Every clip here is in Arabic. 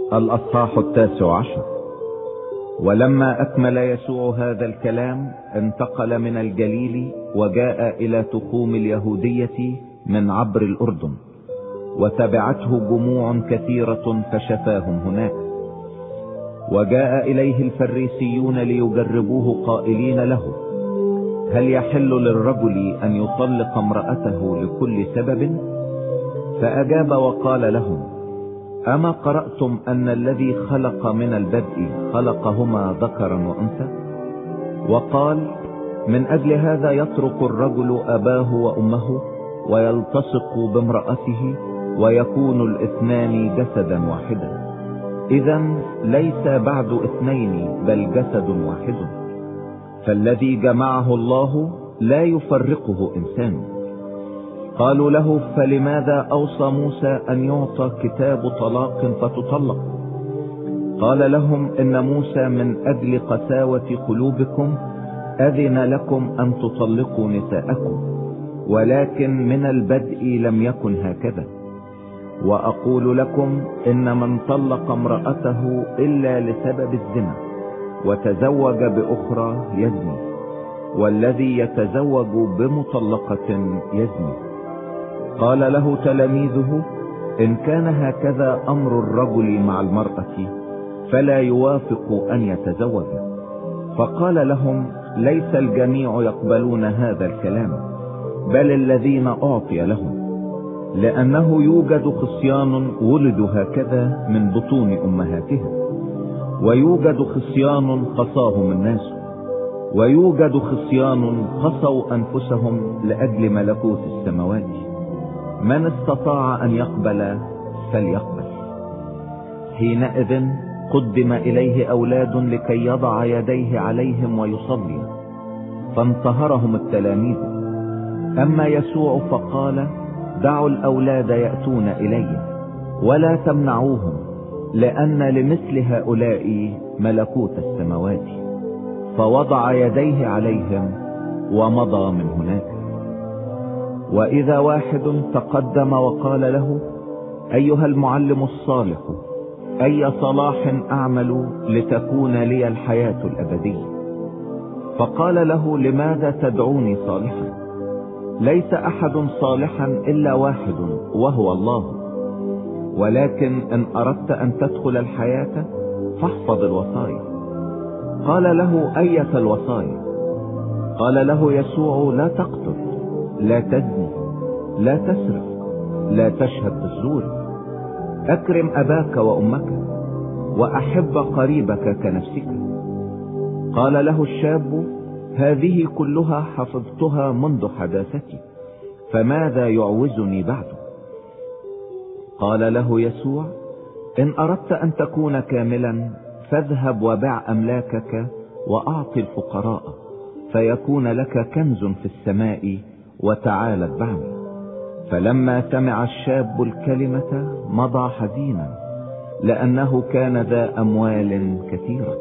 الأصحاح 19. ولما أكمل يسوع هذا الكلام انتقل من الجليل وجاء إلى تخوم اليهودية من عبر الأردن، وتبعته جموع كثيرة فشفاهم هناك. وجاء إليه الفريسيون ليجربوه قائلين له: هل يحل للرجل أن يطلق امرأته لكل سبب؟ فأجاب وقال لهم: أما قرأتم أن الذي خلق من البدء خلقهما ذكرا وأنثى؟ وقال: من أجل هذا يترك الرجل أباه وأمه ويلتصق بامرأته ويكون الاثنان جسدا واحدا. إذن ليس بعد اثنين بل جسد واحد. فالذي جمعه الله لا يفرقه إنسان. قالوا له: فلماذا أوصى موسى أن يعطى كتاب طلاق فتطلق؟ قال لهم: إن موسى من أجل قساوة قلوبكم أذن لكم أن تطلقوا نساءكم، ولكن من البدء لم يكن هكذا. وأقول لكم إن من طلق امرأته إلا لسبب الزنا وتزوج بأخرى يزني، والذي يتزوج بمطلقة يزني. قال له تلاميذه: إن كان هكذا أمر الرجل مع المرأة فلا يوافق أن يتزوج. فقال لهم: ليس الجميع يقبلون هذا الكلام، بل الذين أعطي لهم، لأنه يوجد خصيان ولدوا هكذا من بطون أمهاتهم، ويوجد خصيان قصاهم الناس، ويوجد خصيان قصوا أنفسهم لأجل ملكوت السماوات. من استطاع أن يقبل فليقبل. حينئذ قدم إليه أولاد لكي يضع يديه عليهم ويصلي، فانتهرهم التلاميذ. أما يسوع فقال: دعوا الأولاد يأتون إلي ولا تمنعوهم، لأن لمثل هؤلاء ملكوت السماوات. فوضع يديه عليهم ومضى من هناك. وإذا واحد تقدم وقال له: أيها المعلم الصالح، أي صلاح أعمل لتكون لي الحياة الأبدية؟ فقال له: لماذا تدعوني صالحا؟ ليس أحد صالحا إلا واحد وهو الله. ولكن إن أردت أن تدخل الحياة فاحفظ الوصايا. قال له: أية الوصايا؟ قال له يسوع: لا تقتل، لا تزني، لا تسرق، لا تشهد بالزور، أكرم أباك وأمك، وأحب قريبك كنفسك. قال له الشاب: هذه كلها حفظتها منذ حداثتي، فماذا يعوزني بعد؟ قال له يسوع: إن أردت أن تكون كاملا فاذهب وبع أملاكك وأعطي الفقراء، فيكون لك كنز في السماء، وتعال اتبعني. فلما سمع الشاب الكلمة مضى حزينا، لأنه كان ذا أموال كثيرة.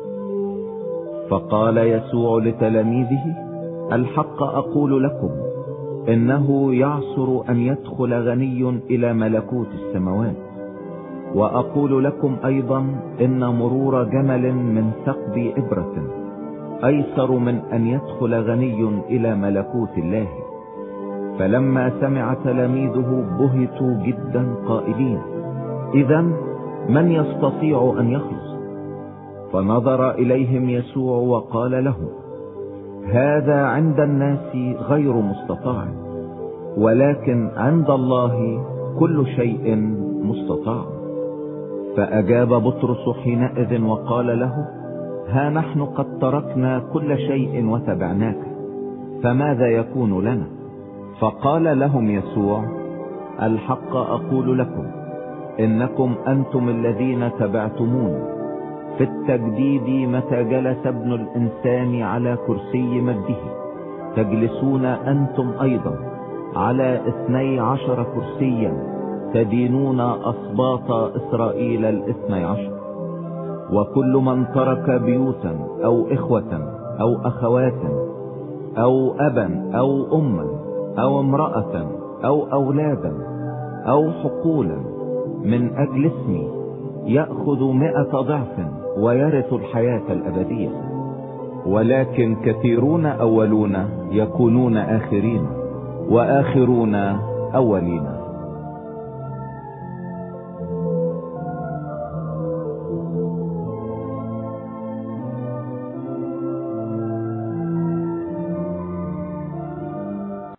فقال يسوع لتلاميذه: الحق أقول لكم، إنه يعسر أن يدخل غني إلى ملكوت السماوات. وأقول لكم أيضا إن مرور جمل من ثقب إبرة أيسر من أن يدخل غني إلى ملكوت الله. فلما سمع تلاميذه بهتوا جدا قائلين: إذن من يستطيع أن يخلص؟ فنظر إليهم يسوع وقال لهم: هذا عند الناس غير مستطاع، ولكن عند الله كل شيء مستطاع. فأجاب بطرس حينئذ وقال له: ها نحن قد تركنا كل شيء وتبعناك، فماذا يكون لنا؟ فقال لهم يسوع: الحق أقول لكم، إنكم أنتم الذين تبعتمون في التجديد متى جلس ابن الإنسان على كرسي مجده، تجلسون أنتم أيضا على 12 كرسيا، تدينون أسباط إسرائيل 12. وكل من ترك بيوتا أو إخوة أو أخوات أو أبا أو أما أو امرأة أو أولادا أو حقولا من أجل اسمي يأخذ 100 ضعف ويرث الحياة الأبدية. ولكن كثيرون أولون يكونون آخرين، وآخرون أولين.